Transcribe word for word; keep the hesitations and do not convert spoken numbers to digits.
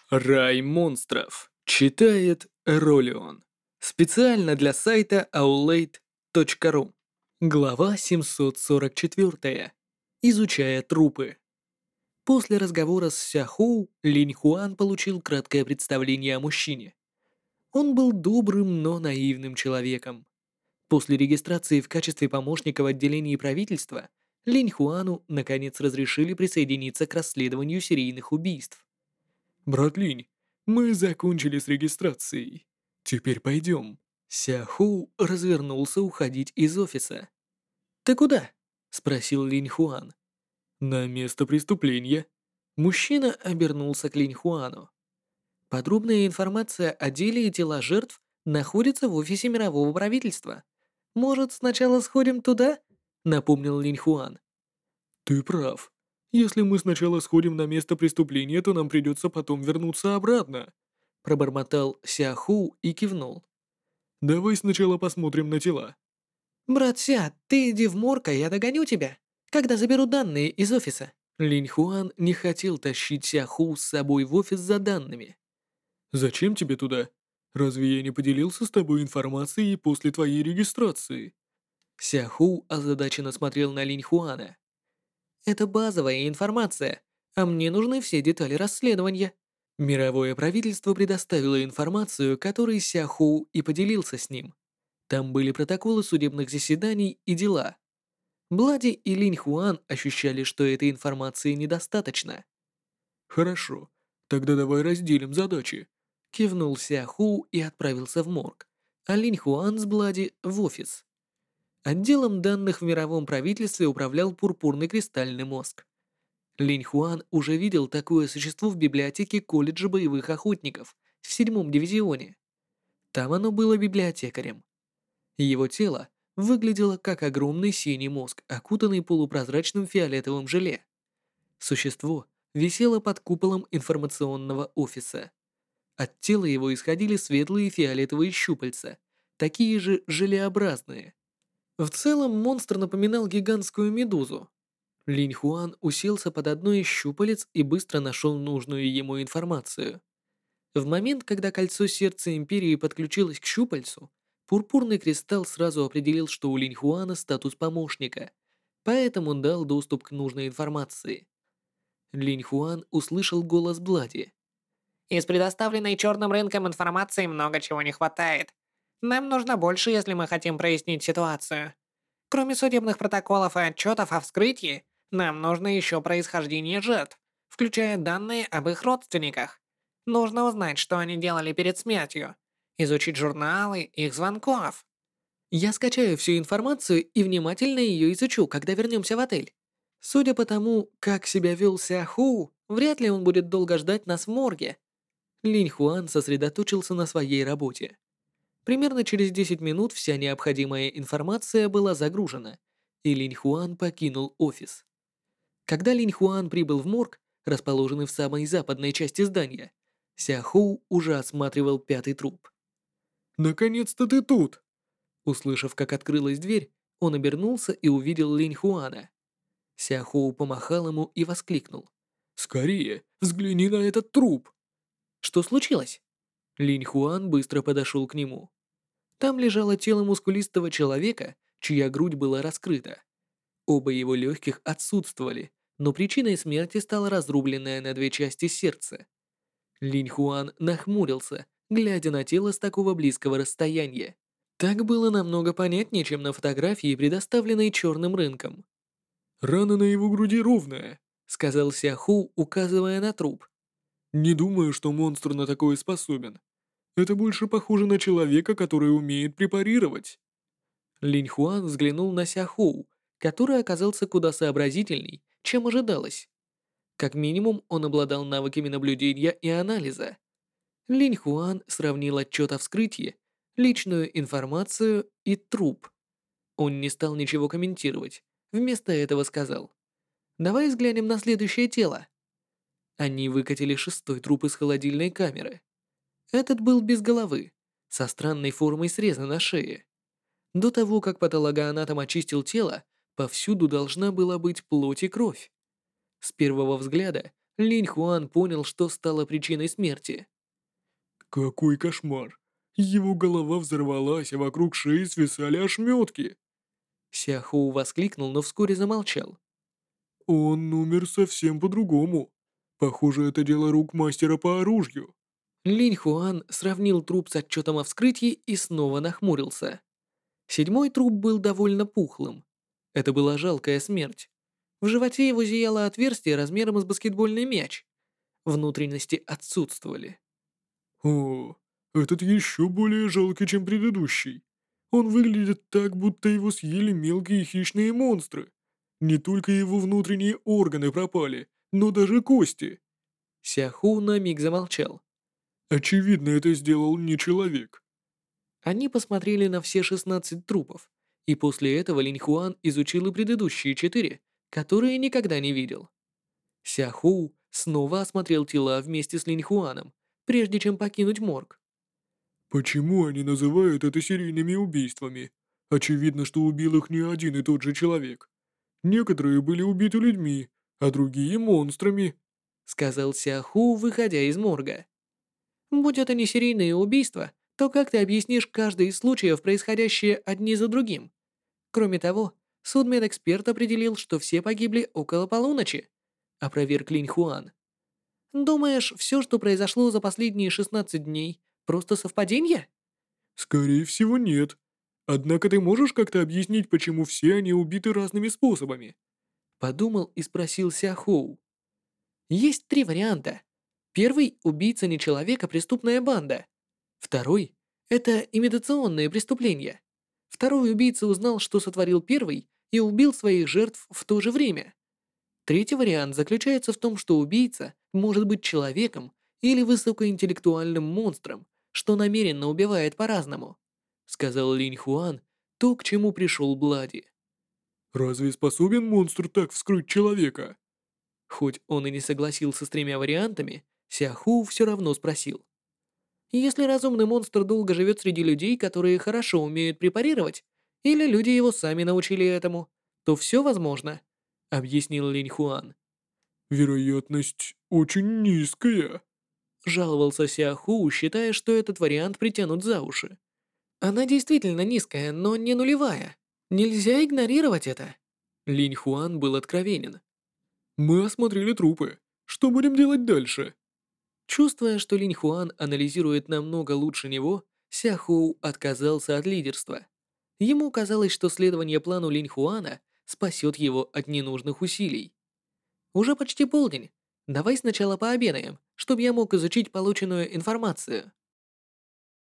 Рай монстров. Читает Ролион. Специально для сайта аулейт точка ру. Глава семьсот сорок четыре. Изучая трупы. После разговора с Сяхоу, Линь Хуан получил краткое представление о мужчине. Он был добрым, но наивным человеком. После регистрации в качестве помощника в отделении правительства, Линь Хуану наконец разрешили присоединиться к расследованию серийных убийств. «Брат Линь, мы закончили с регистрацией. Теперь пойдем». Сяху развернулся уходить из офиса. «Ты куда?» — спросил Линь Хуан. «На место преступления». Мужчина обернулся к Линь Хуану. «Подробная информация о деле и тела жертв находится в офисе мирового правительства. Может, сначала сходим туда?» — напомнил Линь Хуан. «Ты прав. Если мы сначала сходим на место преступления, то нам придется потом вернуться обратно», — пробормотал Сяху и кивнул. «Давай сначала посмотрим на тела». «Брат Ся, ты иди в морг, а я догоню тебя, когда заберу данные из офиса». Линь Хуан не хотел тащить Сяху с собой в офис за данными. «Зачем тебе туда? Разве я не поделился с тобой информацией после твоей регистрации?» Сяху озадаченно смотрел на Линь Хуана. «Это базовая информация, а мне нужны все детали расследования». Мировое правительство предоставило информацию, которой Сяху и поделился с ним. Там были протоколы судебных заседаний и дела. Блади и Линь Хуан ощущали, что этой информации недостаточно. «Хорошо, тогда давай разделим задачи», — кивнул Сяху и отправился в морг, а Линь Хуан с Блади в офис. Отделом данных в мировом правительстве управлял пурпурный кристальный мозг. Линь Хуан уже видел такое существо в библиотеке колледжа боевых охотников в седьмом дивизионе. Там оно было библиотекарем. Его тело выглядело как огромный синий мозг, окутанный полупрозрачным фиолетовым желе. Существо висело под куполом информационного офиса. От тела его исходили светлые фиолетовые щупальца, такие же желеобразные. В целом монстр напоминал гигантскую медузу. Линь Хуан уселся под одной из щупалец и быстро нашел нужную ему информацию. В момент, когда кольцо сердца Империи подключилось к щупальцу, пурпурный кристалл сразу определил, что у Линь Хуана статус помощника, поэтому дал доступ к нужной информации. Линь Хуан услышал голос Блади. Из предоставленной черным рынком информации много чего не хватает. Нам нужно больше, если мы хотим прояснить ситуацию. Кроме судебных протоколов и отчетов о вскрытии, нам нужно еще происхождение жертв, включая данные об их родственниках. Нужно узнать, что они делали перед смертью, изучить журналы их звонков. «Я скачаю всю информацию и внимательно ее изучу, когда вернемся в отель. Судя по тому, как себя вел Сяху, вряд ли он будет долго ждать нас в морге». Линь Хуан сосредоточился на своей работе. Примерно через десять минут вся необходимая информация была загружена, и Линь Хуан покинул офис. Когда Линь Хуан прибыл в морг, расположенный в самой западной части здания, Сяху уже осматривал пятый труп. «Наконец-то ты тут!» Услышав, как открылась дверь, он обернулся и увидел Линь Хуана. Сяхоу помахал ему и воскликнул. «Скорее, взгляни на этот труп!» «Что случилось?» Линь Хуан быстро подошел к нему. Там лежало тело мускулистого человека, чья грудь была раскрыта. Оба его легких отсутствовали, но причиной смерти стало разрубленное на две части сердце. Линь Хуан нахмурился, глядя на тело с такого близкого расстояния. Так было намного понятнее, чем на фотографии, предоставленной черным рынком. «Рана на его груди ровная», — сказал Сяху, указывая на труп. «Не думаю, что монстр на такое способен. Это больше похоже на человека, который умеет препарировать». Линь Хуан взглянул на Сяху, который оказался куда сообразительней, чем ожидалось. Как минимум, он обладал навыками наблюдения и анализа. Линь Хуан сравнил отчет о вскрытии, личную информацию и труп. Он не стал ничего комментировать, вместо этого сказал: «Давай взглянем на следующее тело». Они выкатили шестой труп из холодильной камеры. Этот был без головы, со странной формой среза на шее. До того, как патологоанатом очистил тело, повсюду должна была быть плоть и кровь. С первого взгляда Линь Хуан понял, что стало причиной смерти. Какой кошмар! Его голова взорвалась, а вокруг шеи свисали ошметки. Ся Хоу воскликнул, но вскоре замолчал. Он умер совсем по-другому. Похоже, это дело рук мастера по оружию. Линь Хуан сравнил труп с отчетом о вскрытии и снова нахмурился. Седьмой труп был довольно пухлым. Это была жалкая смерть. В животе его зияло отверстие размером с баскетбольный мяч. Внутренности отсутствовали. О, этот еще более жалкий, чем предыдущий. Он выглядит так, будто его съели мелкие хищные монстры. Не только его внутренние органы пропали, но даже кости. Ся Хоу на миг замолчал. Очевидно, это сделал не человек. Они посмотрели на все шестнадцать трупов, и после этого Линь Хуан изучил и предыдущие четыре, которые никогда не видел. Ся Хоу снова осмотрел тела вместе с Линь Хуаном, прежде чем покинуть морг. Почему они называют это серийными убийствами? Очевидно, что убил их не один и тот же человек. Некоторые были убиты людьми, а другие монстрами. Сказал Ся Хоу, выходя из морга. Будь это не серийные убийства, то как ты объяснишь каждый из случаев, происходящие одни за другим? Кроме того, судмедэксперт определил, что все погибли около полуночи, опроверг Линь Хуан. Думаешь, все, что произошло за последние шестнадцать дней, просто совпадение? Скорее всего, нет. Однако ты можешь как-то объяснить, почему все они убиты разными способами? Подумал и спросил Ся Хоу. Есть три варианта. Первый — убийца не человек, а преступная банда. Второй — это имитационные преступления. Второй убийца узнал, что сотворил первый, и убил своих жертв в то же время. Третий вариант заключается в том, что убийца может быть человеком или высокоинтеллектуальным монстром, что намеренно убивает по-разному, сказал Линь Хуан то, к чему пришел Блади. Разве способен монстр так вскрыть человека? Хоть он и не согласился с тремя вариантами, Сяху все равно спросил. Если разумный монстр долго живет среди людей, которые хорошо умеют препарировать, или люди его сами научили этому, то все возможно, объяснил Линь Хуан. Вероятность очень низкая. Жаловался Сяху, считая, что этот вариант притянут за уши. Она действительно низкая, но не нулевая. Нельзя игнорировать это. Линь Хуан был откровенен. Мы осмотрели трупы. Что будем делать дальше? Чувствуя, что Линь Хуан анализирует намного лучше него, Ся Хоу отказался от лидерства. Ему казалось, что следование плану Линь Хуана спасет его от ненужных усилий. Уже почти полдень. Давай сначала пообедаем, чтобы я мог изучить полученную информацию.